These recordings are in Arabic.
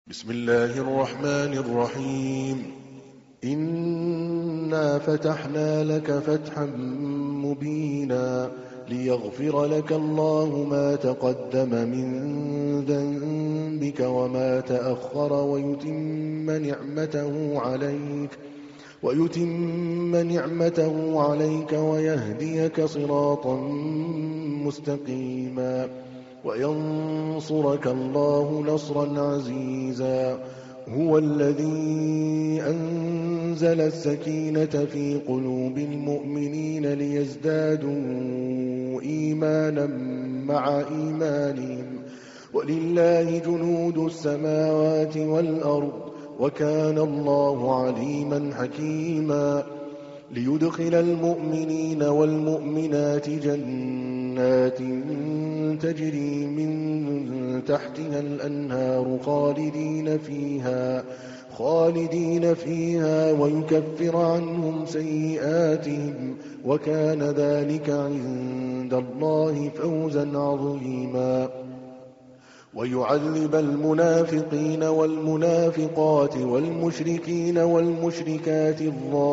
بسم الله الرحمن الرحيم. إنا فتحنا لك فتحا مبينا ليغفر لك الله ما تقدم من ذنبك وما تأخر ويتم نعمته عليك ويهديك صراطا مستقيما وينصرك الله نصرا عزيزا. هو الذي أنزل السكينة في قلوب المؤمنين ليزدادوا إيمانا مع إيمانهم ولله جنود السماوات والأرض وكان الله عليما حكيما. ليدخل المؤمنين والمؤمنات جنات تجري من تحتها الأنهار خالدين فيها ويكفر عنهم سيئاتهم وكان ذلك عند الله فوزا عظيما. ويعذب المنافقين والمنافقات والمشركين والمشركات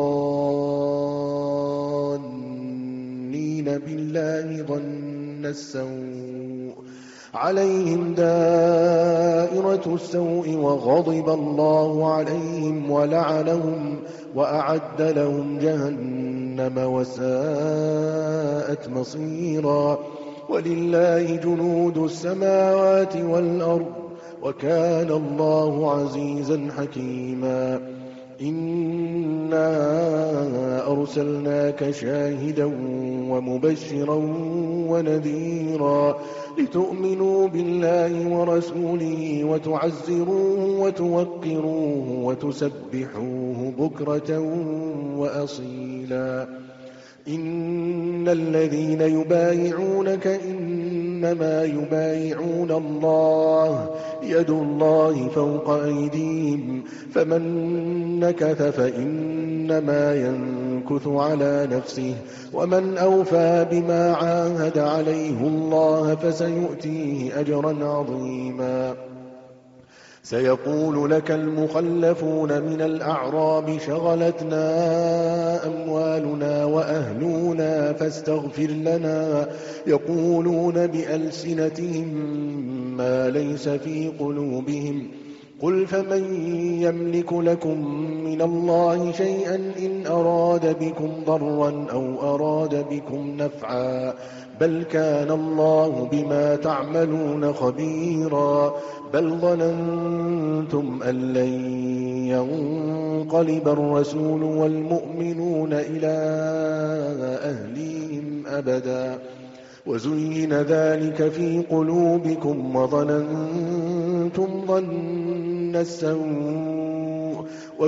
الظانين بالله ظن السوء عليهم دائرة السوء وغضب الله عليهم ولعنهم وأعد لهم جهنم وساءت مصيرا. ولله جنود السماوات والأرض وكان الله عزيزا حكيما. إنا أرسلناك شاهدا ومبشرا ونذيرا لتؤمنوا بالله ورسوله وتعزروه وتوقروه وتسبحوه بكرة وأصيلا. إن الذين يبايعونك إنما يبايعون الله يد الله فوق أيديهم فمن نكث فإنما ينكث على نفسه ومن أوفى بما عاهد عليه الله فسيؤتيه أجرا عظيما. سيقول لك المخلفون من الأعراب شغلتنا أموالنا وأهلنا فاستغفر لنا يقولون بألسنتهم ما ليس في قلوبهم قل فمن يملك لكم من الله شيئا إن أراد بكم ضرا أو أراد بكم نفعا بل كان الله بما تعملون خبيرا. بل ظننتم أن لن ينقلب الرسول والمؤمنون إلى أهليهم أبدا وزين ذلك في قلوبكم وظننتم ظن السوء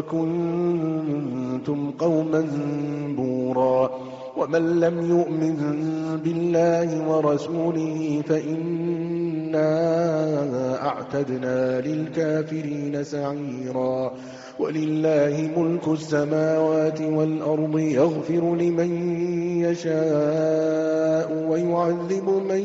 وكنتم قوما بورا. ومن لم يؤمن بالله ورسوله فإنا أعتدنا للكافرين سعيرا. ولله ملك السماوات والأرض يغفر لمن يشاء ويعذب من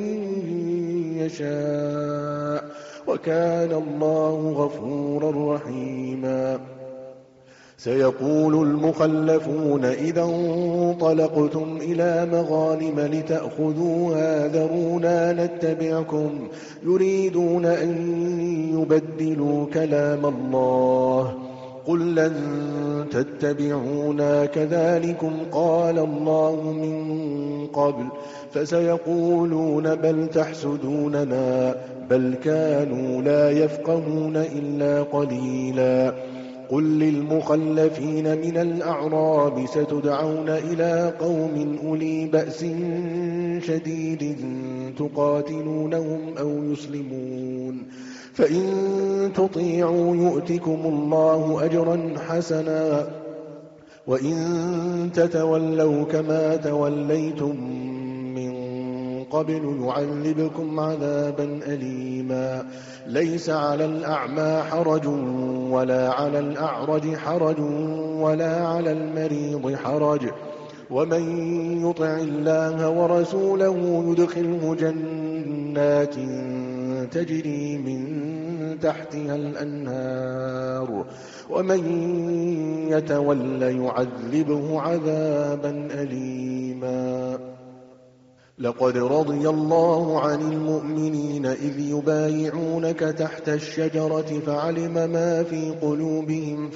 يشاء وكان الله غفورا رحيما. سيقول المخلفون إذا انطلقتم إلى مغانم لتأخذوها ذرونا نتبعكم يريدون أن يبدلوا كلام الله قل لن تتبعونا كذلكم قال الله من قبل فسيقولون بل تحسدوننا بل كانوا لا يفقهون إلا قليلا. قل للمخلفين من الأعراب ستدعون إلى قوم أولي بأس شديد تقاتلونهم أو يسلمون فإن تطيعوا يؤتكم الله أجرا حسنا وإن تتولوا كما توليتم من قبل يعذبكم عذابا أليما. ليس على الأعمى حرج ولا على الأعرج حرج ولا على المريض حرج ومن يطع الله ورسوله يدخله جنات تجري من تحتها الأنهار ومن يتول يعذبه عذابا أليما. لقد رضي الله عن المؤمنين إذ يبايعونك تحت الشجرة فعلم ما في قلوبهم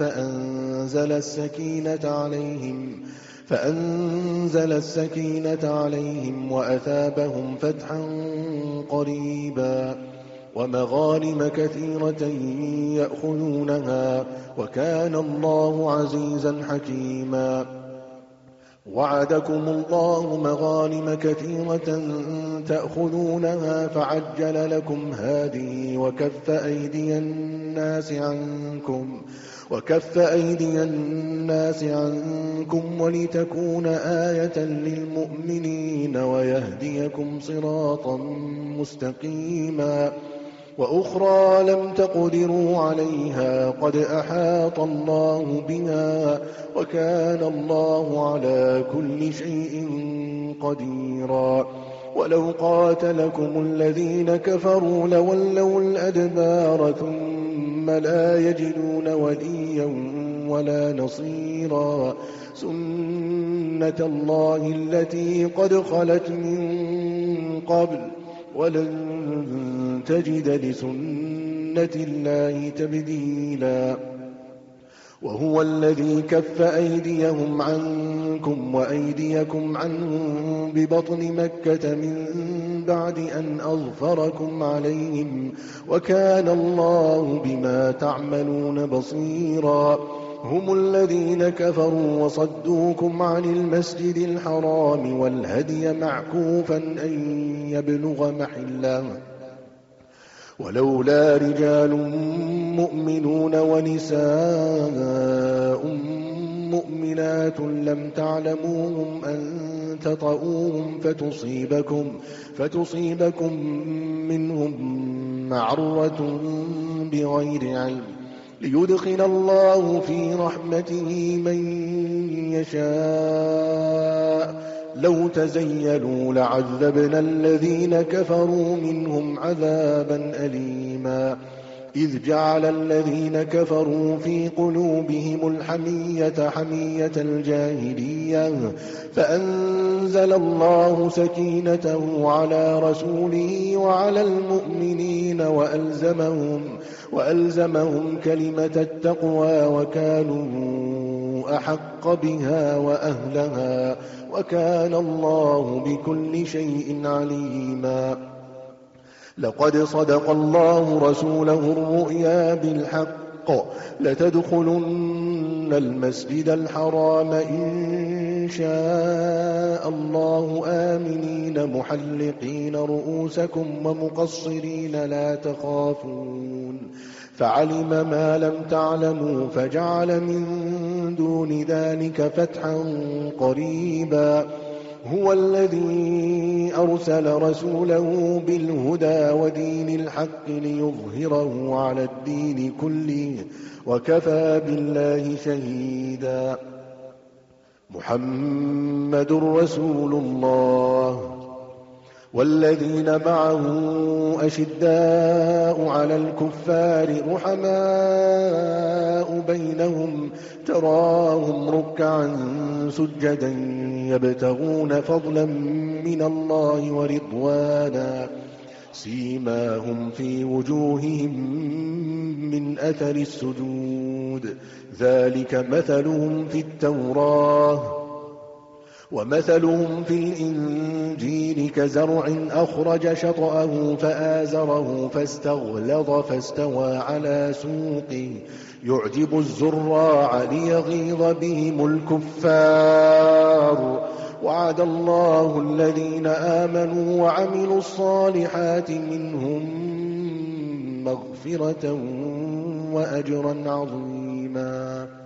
فأنزل السكينة عليهم وأثابهم فتحا قريبا ومغانم كثيرة يأخذونها وكان الله عزيزا حكيما. وعدكم الله مغانم كثيرة تأخذونها فعجل لكم هذه وكف أيدي الناس عنكم ولتكون آية للمؤمنين ويهديكم صراطا مستقيما. وأخرى لم تقدروا عليها قد أحاط الله بها وكان الله على كل شيء قديرا. ولو قاتلكم الذين كفروا لولوا الأدبار ثم لا يجدون وليا ولا نصيرا. سنة الله التي قد خلت من قبل ولن تجد لسنة الله تبديلا. وهو الذي كف أيديهم عنكم وأيديكم عنهم ببطن مكة من بعد أن أظفركم عليهم وكان الله بما تعملون بصيرا. هم الذين كفروا وصدوكم عن المسجد الحرام والهدي معكوفا أن يبلغ محله ولولا رجال مؤمنون ونساء مؤمنات لم تعلموهم أن تطؤوهم فتصيبكم منهم معرة بغير علم ليدخل الله في رحمته من يشاء. لو تزيلوا لعذبنا الذين كفروا منهم عذابا أليما. إذ جعل الذين كفروا في قلوبهم الحمية حمية الجاهلية فأنزل الله سكينته على رسوله وعلى المؤمنين وألزمهم كلمة التقوى وكانوا أحق بها وأهلها وكان الله بكل شيء عليما. لقد صدق الله رسوله الرؤيا بالحق لتدخلن المسجد الحرام إن شاء الله آمنين محلقين رؤوسكم ومقصرين لا تخافون فعلم ما لم تعلموا فجعل من دون ذلك فتحا قريبا. هو الذي أرسل رسوله بالهدى ودين الحق ليظهره على الدين كله وكفى بالله شهيدا. محمد رسول الله والذين معه أشداء على الكفار رحماء بينهم تراهم ركعا سجدا يبتغون فضلا من الله ورضوانا سيماهم في وجوههم من أثر السجود ذلك مثلهم في التوراة ومثلهم في الإنجيل كزرع أخرج شطأه فآزره فاستغلظ فاستوى على سوقه يعجب الزراع ليغيظ بهم الكفار. وعد الله الذين آمنوا وعملوا الصالحات منهم مغفرة وأجرا عظيما.